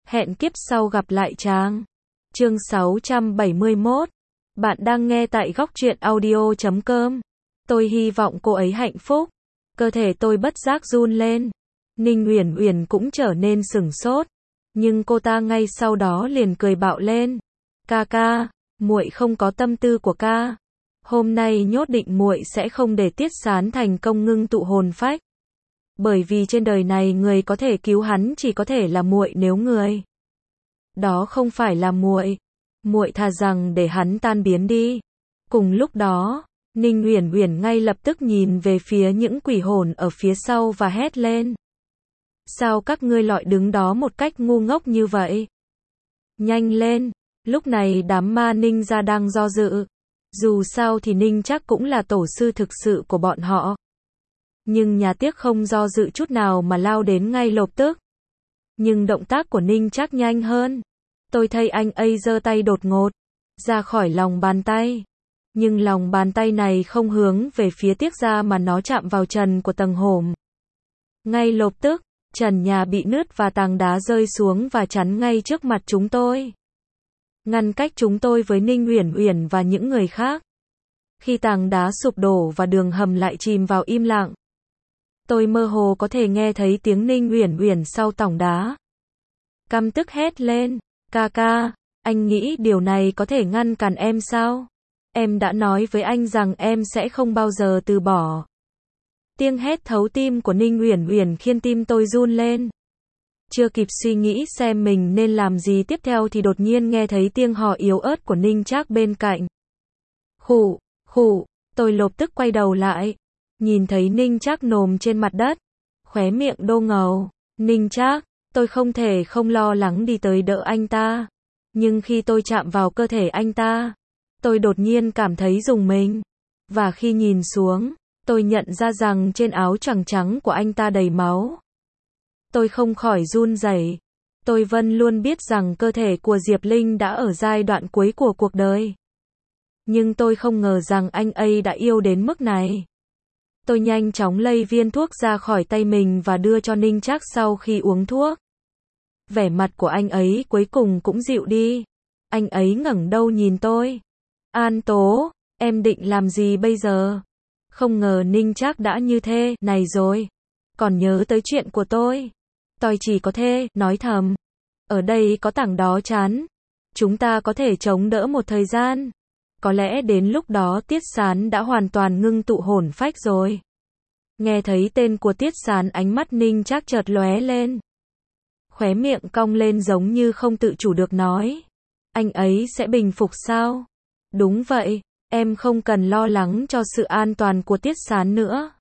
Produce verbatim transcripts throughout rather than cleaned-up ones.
Hẹn kiếp sau gặp lại chàng. Chương sáu trăm bảy mươi mốt. Bạn đang nghe tại góc truyện audio chấm com. Tôi hy vọng cô ấy hạnh phúc. Cơ thể tôi bất giác run lên. Ninh Uyển Uyển cũng trở nên sửng sốt, nhưng cô ta ngay sau đó liền cười bạo lên. Ca ca, muội không có tâm tư của ca. Hôm nay nhốt định muội sẽ không để Tiết Sán thành công ngưng tụ hồn phách. Bởi vì trên đời này người có thể cứu hắn chỉ có thể là muội, nếu người đó không phải là muội, muội thà rằng để hắn tan biến đi. Cùng lúc đó, Ninh Uyển Uyển ngay lập tức nhìn về phía những quỷ hồn ở phía sau và hét lên. Sao các ngươi lọi đứng đó một cách ngu ngốc như vậy? Nhanh lên! Lúc này đám ma Ninh gia đang do dự. Dù sao thì Ninh Trác cũng là tổ sư thực sự của bọn họ. Nhưng nhà tiếc không do dự chút nào mà lao đến ngay lập tức. Nhưng động tác của Ninh Trác nhanh hơn. Tôi thấy anh ấy giơ tay đột ngột ra khỏi lòng bàn tay. Nhưng lòng bàn tay này không hướng về phía Tiết gia mà nó chạm vào trần của tầng hổm. Ngay lập tức, trần nhà bị nứt và tảng đá rơi xuống và chắn ngay trước mặt chúng tôi. Ngăn cách chúng tôi với Ninh Uyển Uyển và những người khác. Khi tảng đá sụp đổ và đường hầm lại chìm vào im lặng, tôi mơ hồ có thể nghe thấy tiếng Ninh Uyển Uyển sau tảng đá. Căm tức hét lên, ca ca, anh nghĩ điều này có thể ngăn cản em sao? Em đã nói với anh rằng em sẽ không bao giờ từ bỏ. Tiếng hét thấu tim của Ninh Uyển Uyển khiến tim tôi run lên. Chưa kịp suy nghĩ xem mình nên làm gì tiếp theo thì đột nhiên nghe thấy tiếng hò yếu ớt của Ninh Trác bên cạnh. Khụ, khụ, tôi lập tức quay đầu lại. Nhìn thấy Ninh Trác nồm trên mặt đất. Khóe miệng đô ngầu. Ninh Trác, tôi không thể không lo lắng đi tới đỡ anh ta. Nhưng khi tôi chạm vào cơ thể anh ta, tôi đột nhiên cảm thấy rùng mình. Và khi nhìn xuống, tôi nhận ra rằng trên áo choàng trắng của anh ta đầy máu. Tôi không khỏi run rẩy. Tôi vẫn luôn biết rằng cơ thể của Diệp Linh đã ở giai đoạn cuối của cuộc đời. Nhưng tôi không ngờ rằng anh ấy đã yêu đến mức này. Tôi nhanh chóng lấy viên thuốc ra khỏi tay mình và đưa cho Ninh Trác sau khi uống thuốc. Vẻ mặt của anh ấy cuối cùng cũng dịu đi. Anh ấy ngẩng đầu nhìn tôi. An Tố, em định làm gì bây giờ? Không ngờ Ninh Trác đã như thế này rồi. Còn nhớ tới chuyện của tôi. Tôi chỉ có thể nói thầm. Ở đây có tảng đó chắn. Chúng ta có thể chống đỡ một thời gian. Có lẽ đến lúc đó Tiết Sán đã hoàn toàn ngưng tụ hồn phách rồi. Nghe thấy tên của Tiết Sán, ánh mắt Ninh Trác chợt lóe lên. Khóe miệng cong lên giống như không tự chủ được nói. Anh ấy sẽ bình phục sao? Đúng vậy, em không cần lo lắng cho sự an toàn của Tiết Sán nữa.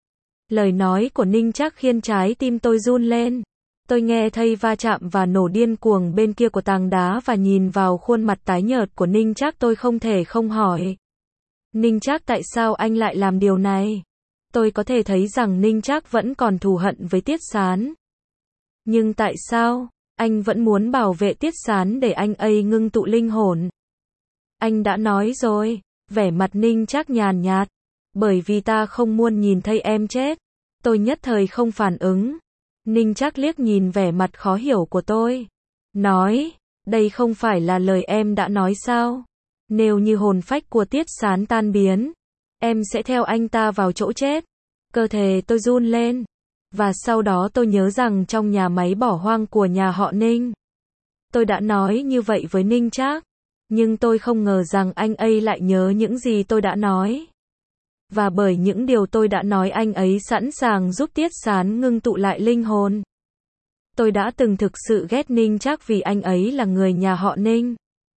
Lời nói của Ninh Trác khiến trái tim tôi run lên. Tôi nghe thấy va chạm và nổ điên cuồng bên kia của tảng đá và nhìn vào khuôn mặt tái nhợt của Ninh Trác, tôi không thể không hỏi. Ninh Trác, tại sao anh lại làm điều này? Tôi có thể thấy rằng Ninh Trác vẫn còn thù hận với Tiết Sán. Nhưng tại sao anh vẫn muốn bảo vệ Tiết Sán để anh ấy ngưng tụ linh hồn? Anh đã nói rồi. Vẻ mặt Ninh Trác nhàn nhạt. Bởi vì ta không muốn nhìn thấy em chết. Tôi nhất thời không phản ứng. Ninh Trác liếc nhìn vẻ mặt khó hiểu của tôi. Nói, đây không phải là lời em đã nói sao? Nếu như hồn phách của Tiết Sán tan biến, em sẽ theo anh ta vào chỗ chết. Cơ thể tôi run lên. Và sau đó tôi nhớ rằng trong nhà máy bỏ hoang của nhà họ Ninh, tôi đã nói như vậy với Ninh Trác. Nhưng tôi không ngờ rằng anh ấy lại nhớ những gì tôi đã nói. Và bởi những điều tôi đã nói, anh ấy sẵn sàng giúp Tiết Sán ngưng tụ lại linh hồn. Tôi đã từng thực sự ghét Ninh Trác vì anh ấy là người nhà họ Ninh.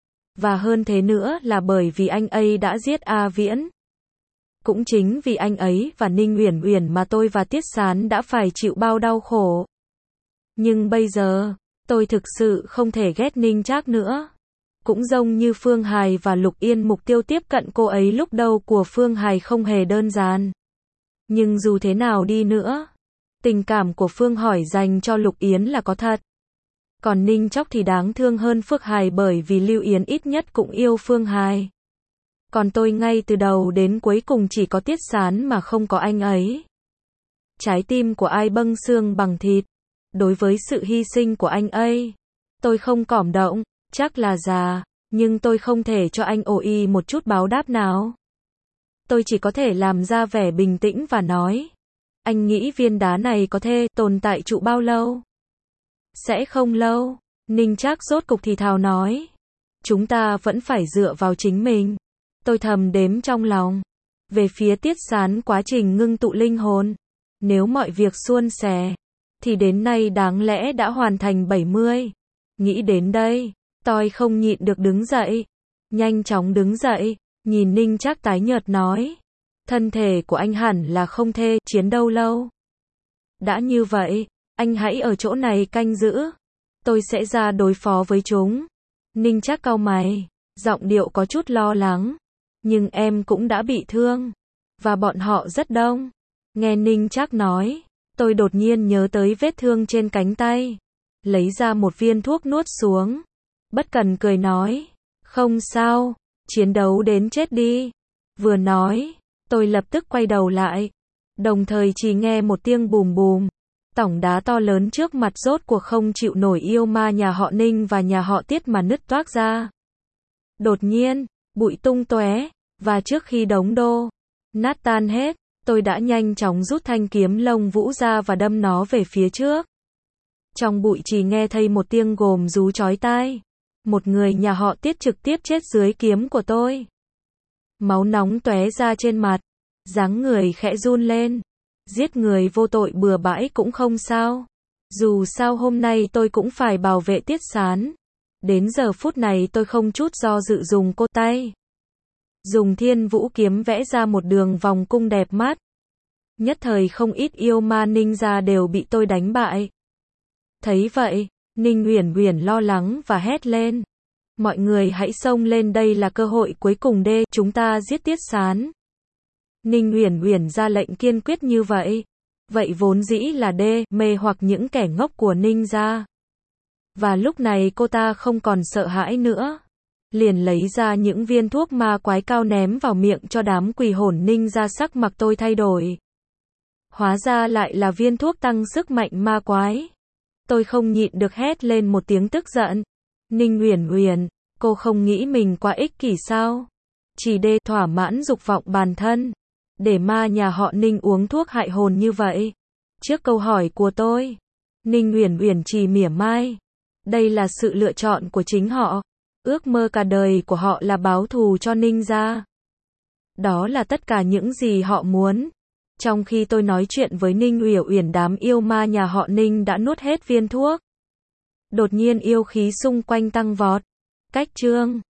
Và hơn thế nữa là bởi vì anh ấy đã giết A Viễn. Cũng chính vì anh ấy và Ninh Uyển Uyển mà tôi và Tiết Sán đã phải chịu bao đau khổ. Nhưng bây giờ, tôi thực sự không thể ghét Ninh Trác nữa. Cũng giống như Phương Hài và Lục Yên, mục tiêu tiếp cận cô ấy lúc đầu của Phương Hài không hề đơn giản. Nhưng dù thế nào đi nữa, tình cảm của Phương Hỏi dành cho Lục Yến là có thật. Còn Ninh Trác thì đáng thương hơn Phương Hài bởi vì Lưu Yến ít nhất cũng yêu Phương Hài. Còn tôi ngay từ đầu đến cuối cùng chỉ có Tiết Sán mà không có anh ấy. Trái tim của ai bâng xương bằng thịt. Đối với sự hy sinh của anh ấy, Tôi không cảm động, chắc là già, nhưng tôi không thể cho anh ồ y một chút báo đáp nào. Tôi chỉ có thể làm ra vẻ bình tĩnh và nói. Anh nghĩ viên đá này có thể tồn tại trụ bao lâu? Sẽ không lâu. Ninh Trác rốt cục thì thào nói. Chúng ta vẫn phải dựa vào chính mình. Tôi thầm đếm trong lòng. Về phía Tiết Sán quá trình ngưng tụ linh hồn. Nếu mọi việc suôn sẻ, thì đến nay đáng lẽ đã hoàn thành bảy mươi. Nghĩ đến đây, tôi không nhịn được đứng dậy. Nhanh chóng đứng dậy, nhìn Ninh Trác tái nhợt nói. Thân thể của anh hẳn là không thể chiến đấu lâu. Đã như vậy, anh hãy ở chỗ này canh giữ. Tôi sẽ ra đối phó với chúng. Ninh Trác cau mày, giọng điệu có chút lo lắng. Nhưng em cũng đã bị thương. Và bọn họ rất đông. Nghe Ninh Trác nói, tôi đột nhiên nhớ tới vết thương trên cánh tay. Lấy ra một viên thuốc nuốt xuống. Bất cần cười nói. Không sao, chiến đấu đến chết đi. Vừa nói, tôi lập tức quay đầu lại. Đồng thời chỉ nghe một tiếng bùm bùm. Tảng đá to lớn trước mặt rốt cuộc không chịu nổi yêu ma nhà họ Ninh và nhà họ Tiết mà nứt toác ra. Đột nhiên, bụi tung tóe, và trước khi đống đô nát tan hết, tôi đã nhanh chóng rút thanh kiếm lông vũ ra và đâm nó về phía trước. Trong bụi chỉ nghe thấy một tiếng gồm rú chói tai. Một người nhà họ Tiết trực tiếp chết dưới kiếm của tôi. Máu nóng tóe ra trên mặt, dáng người khẽ run lên. Giết người vô tội bừa bãi cũng không sao. Dù sao hôm nay tôi cũng phải bảo vệ Tiết Sán. Đến giờ phút này tôi không chút do dự dùng cốt tay. Dùng thiên vũ kiếm vẽ ra một đường vòng cung đẹp mắt. Nhất thời không ít yêu ma ninja đều bị tôi đánh bại. Thấy vậy, Ninh Uyển Uyển lo lắng và hét lên. Mọi người hãy xông lên, đây là cơ hội cuối cùng để chúng ta giết Tiết Sán. Ninh Uyển Uyển ra lệnh kiên quyết như vậy. Vậy vốn dĩ là đê mê hoặc những kẻ ngốc của ninja. Và lúc này cô ta không còn sợ hãi nữa. Liền lấy ra những viên thuốc ma quái cao ném vào miệng cho đám quỷ hồn ninja. Sắc mặt tôi thay đổi. Hóa ra lại là viên thuốc tăng sức mạnh ma quái. Tôi không nhịn được hét lên một tiếng tức giận. Ninh Uyển Uyển, cô không nghĩ mình quá ích kỷ sao? Chỉ để thỏa mãn dục vọng bản thân. Để ma nhà họ Ninh uống thuốc hại hồn như vậy. Trước câu hỏi của tôi, Ninh Uyển Uyển chỉ mỉa mai. Đây là sự lựa chọn của chính họ. Ước mơ cả đời của họ là báo thù cho Ninh gia. Đó là tất cả những gì họ muốn. Trong khi tôi nói chuyện với Ninh Uyển Uyển, đám yêu ma nhà họ Ninh đã nuốt hết viên thuốc. Đột nhiên yêu khí xung quanh tăng vọt. Cách chương